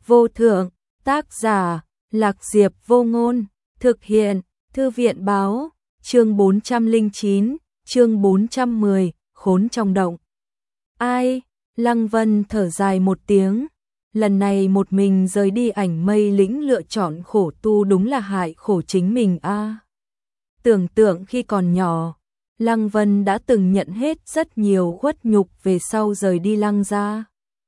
vô thượng, tác giả, Lạc Diệp Vô Ngôn, thực hiện, Thư viện báo, chương 409, chương 410, khốn trong động. Ai? Lăng Vân thở dài một tiếng, lần này một mình rời đi Ảnh Mây Lĩnh lựa chọn khổ tu đúng là hại khổ chính mình a. Tưởng tượng khi còn nhỏ, Lăng Vân đã từng nhận hết rất nhiều khuất nhục về sau rời đi Lăng gia.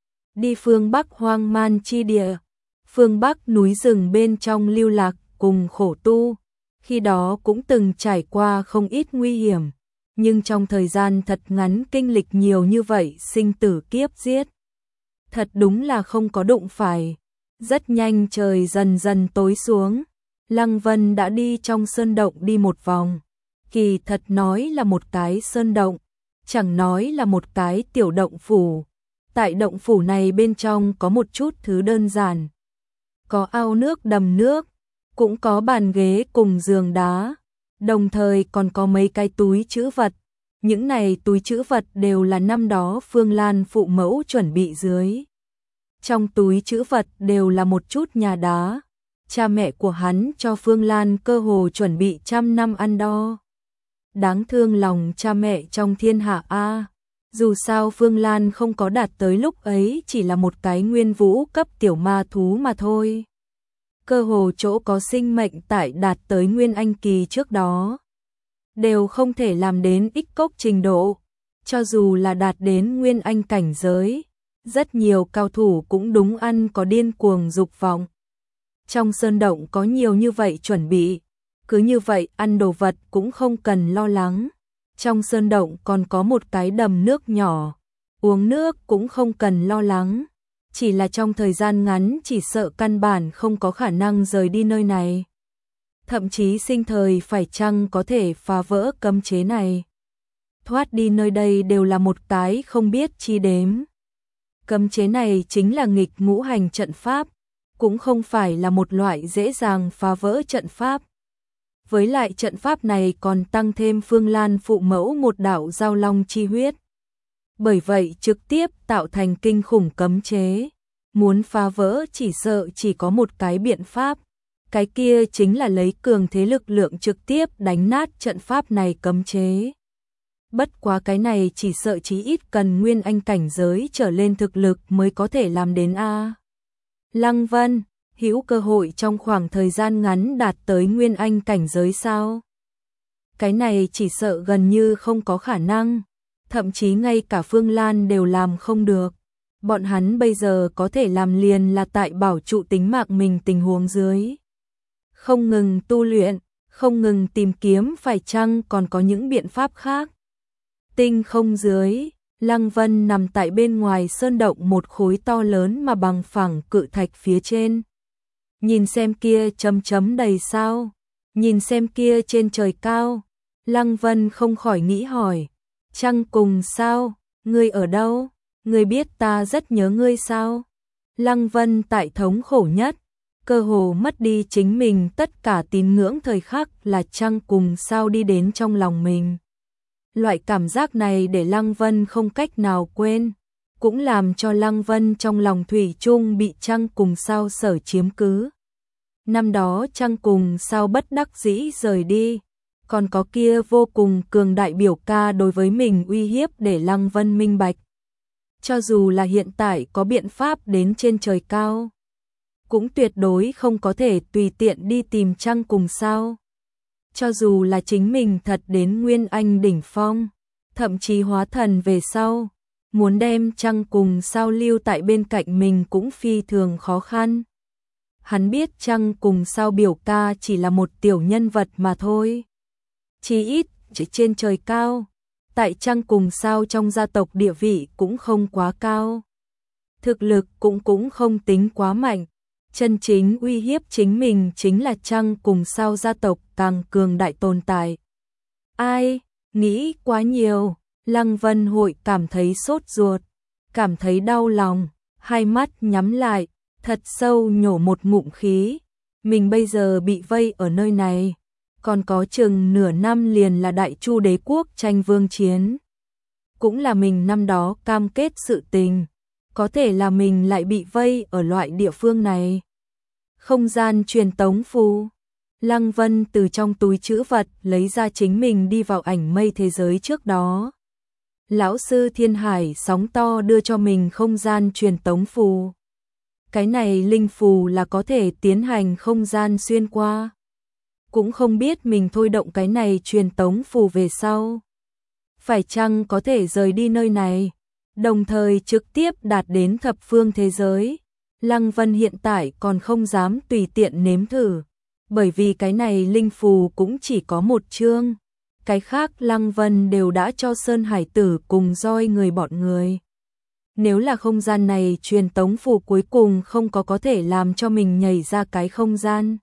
Đi phương Bắc hoang man chi địa, phương Bắc núi rừng bên trong lưu lạc cùng khổ tu, khi đó cũng từng trải qua không ít nguy hiểm, nhưng trong thời gian thật ngắn kinh lịch nhiều như vậy sinh tử kiếp giết. Thật đúng là không có đụng phải. Rất nhanh trời dần dần tối xuống, Lăng Vân đã đi trong sơn động đi một vòng. Kỳ thật nói là một cái sơn động, chẳng nói là một cái tiểu động phủ. Tại động phủ này bên trong có một chút thứ đơn giản. Có ao nước đầm nước, cũng có bàn ghế cùng giường đá, đồng thời còn có mấy cái túi trữ vật. Những này túi trữ vật đều là năm đó Phương Lan phụ mẫu chuẩn bị dưới. Trong túi trữ vật đều là một chút nhà đá. Cha mẹ của hắn cho Phương Lan cơ hồ chuẩn bị 100 năm ăn đo. Đáng thương lòng cha mẹ trong thiên hạ a. Dù sao Phương Lan không có đạt tới lúc ấy chỉ là một cái nguyên vũ cấp tiểu ma thú mà thôi. Cơ hồ chỗ có sinh mệnh tại đạt tới nguyên anh kỳ trước đó đều không thể làm đến ích cốc trình độ, cho dù là đạt đến nguyên anh cảnh giới, rất nhiều cao thủ cũng đúng ăn có điên cuồng dục vọng. Trong sơn động có nhiều như vậy chuẩn bị, cứ như vậy ăn đồ vật cũng không cần lo lắng. Trong sơn động còn có một cái đầm nước nhỏ, uống nước cũng không cần lo lắng, chỉ là trong thời gian ngắn chỉ sợ căn bản không có khả năng rời đi nơi này. Thậm chí sinh thời phải chăng có thể phá vỡ cấm chế này. Thoát đi nơi đây đều là một cái không biết chi đếm. Cấm chế này chính là nghịch ngũ hành trận pháp, cũng không phải là một loại dễ dàng phá vỡ trận pháp. Với lại trận pháp này còn tăng thêm Phương Lan phụ mẫu một đạo giao long chi huyết. Bởi vậy trực tiếp tạo thành kinh khủng cấm chế. Muốn phá vỡ chỉ sợ chỉ có một cái biện pháp. Cái kia chính là lấy cường thế lực lượng trực tiếp đánh nát trận pháp này cấm chế. Bất quá cái này chỉ sợ chí ít cần nguyên anh cảnh giới trở lên thực lực mới có thể làm đến a. Lăng Vân, hữu cơ hội trong khoảng thời gian ngắn đạt tới nguyên anh cảnh giới sao? Cái này chỉ sợ gần như không có khả năng, thậm chí ngay cả Phương Lan đều làm không được. Bọn hắn bây giờ có thể làm liền là tại bảo trụ tính mạng mình tình huống dưới. Không ngừng tu luyện, không ngừng tìm kiếm phải chăng còn có những biện pháp khác. Tinh không dưới, Lăng Vân nằm tại bên ngoài sơn động một khối to lớn mà bằng phẳng cự thạch phía trên. Nhìn xem kia chấm chấm đầy sao, nhìn xem kia trên trời cao, Lăng Vân không khỏi nghĩ hỏi, trăng cùng sao, ngươi ở đâu, ngươi biết ta rất nhớ ngươi sao? Lăng Vân tại thống khổ nhất, cơ hồ mất đi chính mình tất cả tín ngưỡng thời khắc là trăng cùng sao đi đến trong lòng mình. Loại cảm giác này để Lăng Vân không cách nào quên, cũng làm cho Lăng Vân trong lòng thủy chung bị trăng cùng sao sở chiếm cứ. Năm đó trăng cùng sao bất đắc dĩ rời đi, còn có kia vô cùng cường đại biểu ca đối với mình uy hiếp để Lăng Vân minh bạch. Cho dù là hiện tại có biện pháp đến trên trời cao, cũng tuyệt đối không có thể tùy tiện đi tìm trăng cùng sao. Cho dù là chính mình thật đến nguyên anh đỉnh phong, thậm chí hóa thần về sau, muốn đem trăng cùng sao lưu tại bên cạnh mình cũng phi thường khó khăn. Hắn biết trăng cùng sao biểu ca chỉ là một tiểu nhân vật mà thôi. Chỉ ít trên trời cao, tại trăng cùng sao trong gia tộc địa vị cũng không quá cao. Thực lực cũng không tính quá mạnh. Chân chính uy hiếp chính mình chính là trăng cùng sao gia tộc càng cường đại tồn tại. Ai, nghĩ quá nhiều, Lăng Vân Hội cảm thấy sốt ruột, cảm thấy đau lòng, hai mắt nhắm lại, thật sâu nhổ một ngụm khí. Mình bây giờ bị vây ở nơi này, còn có chừng nửa năm liền là Đại Chu đế quốc tranh vương chiến. Cũng là mình năm đó cam kết sự tình. có thể là mình lại bị vây ở loại địa phương này. Không gian truyền tống phù. Lăng Vân từ trong túi trữ vật lấy ra chính mình đi vào ảnh mây thế giới trước đó. Lão sư Thiên Hải sóng to đưa cho mình không gian truyền tống phù. Cái này linh phù là có thể tiến hành không gian xuyên qua. Cũng không biết mình thôi động cái này truyền tống phù về sau. Phải chăng có thể rời đi nơi này, đồng thời trực tiếp đạt đến thập phương thế giới. Lăng Vân hiện tại còn không dám tùy tiện nếm thử, bởi vì cái này linh phù cũng chỉ có một chương. Cái khác Lăng Vân đều đã cho Sơn Hải Tử cùng roi người bọn người. Nếu là không gian này truyền tống phù cuối cùng không có thể làm cho mình nhảy ra cái không gian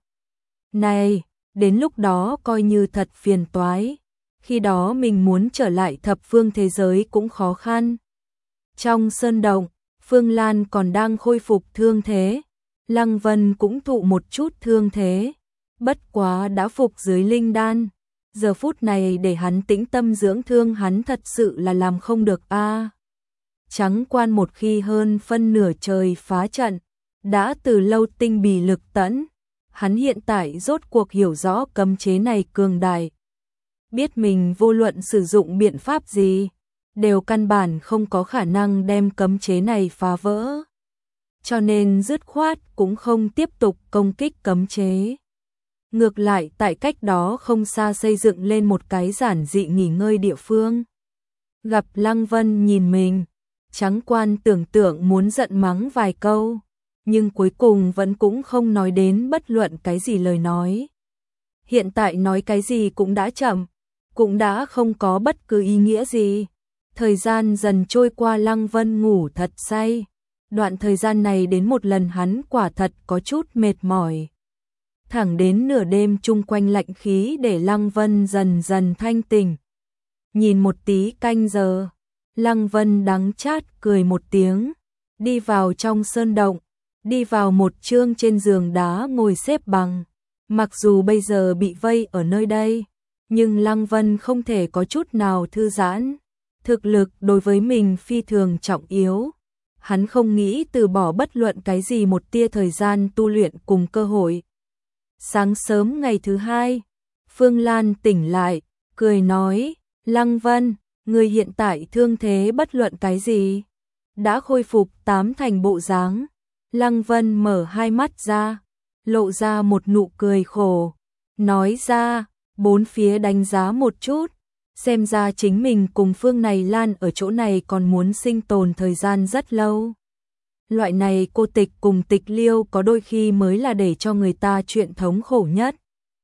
này, đến lúc đó coi như thật phiền toái. Khi đó mình muốn trở lại thập phương thế giới cũng khó khăn. Trong sơn động, Phương Lan còn đang khôi phục thương thế. Lăng Vân cũng thụ một chút thương thế. Bất quá đã phục dưới linh đan. Giờ phút này để hắn tĩnh tâm dưỡng thương hắn thật sự là làm không được a. Trắng quan một khi hơn phân nửa trời phá trận, đã từ lâu tinh bì lực tẫn. Hắn hiện tại rốt cuộc hiểu rõ cấm chế này cường đại. Biết mình vô luận sử dụng biện pháp gì, đều căn bản không có khả năng đem cấm chế này phá vỡ. Cho nên dứt khoát cũng không tiếp tục công kích cấm chế. Ngược lại tại cách đó không xa xây dựng lên một cái giản dị nghỉ ngơi địa phương. Gặp Lăng Vân nhìn mình, Trắng quan tưởng tượng muốn giận mắng vài câu, nhưng cuối cùng vẫn cũng không nói đến bất luận cái gì lời nói. Hiện tại nói cái gì cũng đã chậm, cũng đã không có bất cứ ý nghĩa gì. Thời gian dần trôi qua, Lăng Vân ngủ thật say. Đoạn thời gian này đến một lần hắn quả thật có chút mệt mỏi. Thẳng đến nửa đêm chung quanh lạnh khí để Lăng Vân dần dần thanh tỉnh. Nhìn một tí canh giờ, Lăng Vân đắng chát cười một tiếng, đi vào trong sơn động, đi vào một chương trên giường đá ngồi xếp bằng. Mặc dù bây giờ bị vây ở nơi đây, nhưng Lăng Vân không thể có chút nào thư giãn. Thực lực đối với mình phi thường trọng yếu. Hắn không nghĩ từ bỏ bất luận cái gì một tia thời gian tu luyện cùng cơ hội. Sáng sớm ngày thứ hai, Phương Lan tỉnh lại, cười nói, Lăng Vân, người hiện tại thương thế bất luận cái gì, đã khôi phục 8 thành bộ dáng. Lăng Vân mở hai mắt ra, lộ ra một nụ cười khổ, nói ra, bốn phía đánh giá một chút, xem ra chính mình cùng Phương này Lan ở chỗ này còn muốn sinh tồn thời gian rất lâu. Loại này cô tịch cùng tịch liêu có đôi khi mới là để cho người ta chuyện thống khổ nhất.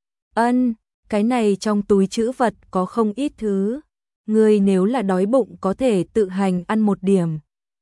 Ân, cái này trong túi trữ vật có không ít thứ, người nếu là đói bụng có thể tự hành ăn một điểm.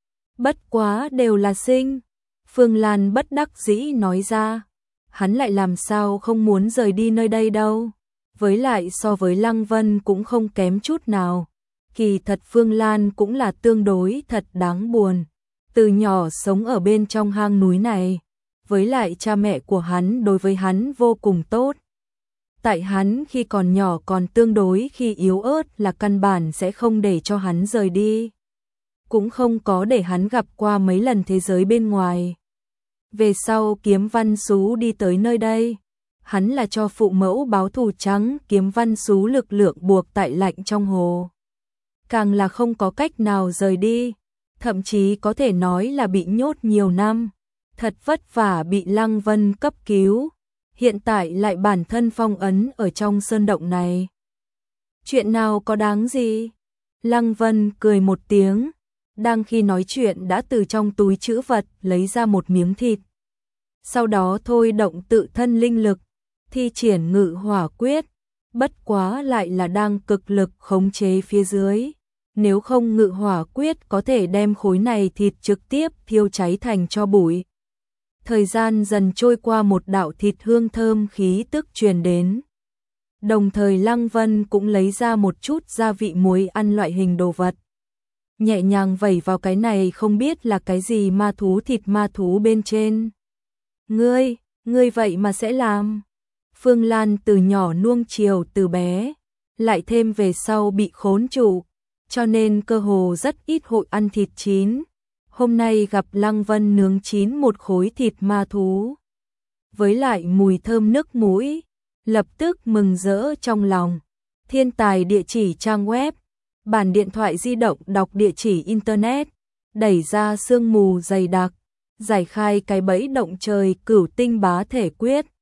Bất quá đều là sinh. Phương Lan bất đắc dĩ nói ra, hắn lại làm sao không muốn rời đi nơi đây đâu. Với lại so với Lăng Vân cũng không kém chút nào. Kỳ thật Phương Lan cũng là tương đối thật đáng buồn. Từ nhỏ sống ở bên trong hang núi này, với lại cha mẹ của hắn đối với hắn vô cùng tốt. Tại hắn khi còn nhỏ còn tương đối khi yếu ớt là căn bản sẽ không để cho hắn rời đi. Cũng không có để hắn gặp qua mấy lần thế giới bên ngoài. Về sau Kiếm Văn Sú đi tới nơi đây, hắn là cho phụ mẫu báo thù trắng Kiếm Văn Sú lực lượng buộc tại lạnh trong hồ. Càng là không có cách nào rời đi, thậm chí có thể nói là bị nhốt nhiều năm, thật vất vả bị Lăng Vân cấp cứu, hiện tại lại bản thân phong ấn ở trong sơn động này. Chuyện nào có đáng gì? Lăng Vân cười một tiếng, đang khi nói chuyện đã từ trong túi trữ vật lấy ra một miếng thịt. Sau đó thôi động tự thân linh lực, thi triển Ngự Hỏa Quyết, bất quá lại là đang cực lực khống chế phía dưới. Nếu không Ngự Hỏa Quyết có thể đem khối này thịt trực tiếp thiêu cháy thành tro bụi. Thời gian dần trôi qua, một đạo thịt hương thơm khí tức truyền đến. Đồng thời Lăng Vân cũng lấy ra một chút gia vị muối ăn loại hình đồ vật. Nhẹ nhàng vẩy vào cái này không biết là cái gì ma thú thịt ma thú bên trên. Ngươi vậy mà sẽ làm. Phương Lan từ nhỏ nuông chiều từ bé, lại thêm về sau bị khốn trụ, cho nên cơ hồ rất ít hội ăn thịt chín. Hôm nay gặp Lăng Vân nướng chín một khối thịt ma thú, với lại mùi thơm nức mũi, lập tức mừng rỡ trong lòng. Thiên tài địa chỉ trang web, bản điện thoại di động đọc địa chỉ internet, đẩy ra sương mù dày đặc, giải khai cái bẫy động trời Cửu Tinh Bá Thể Quyết.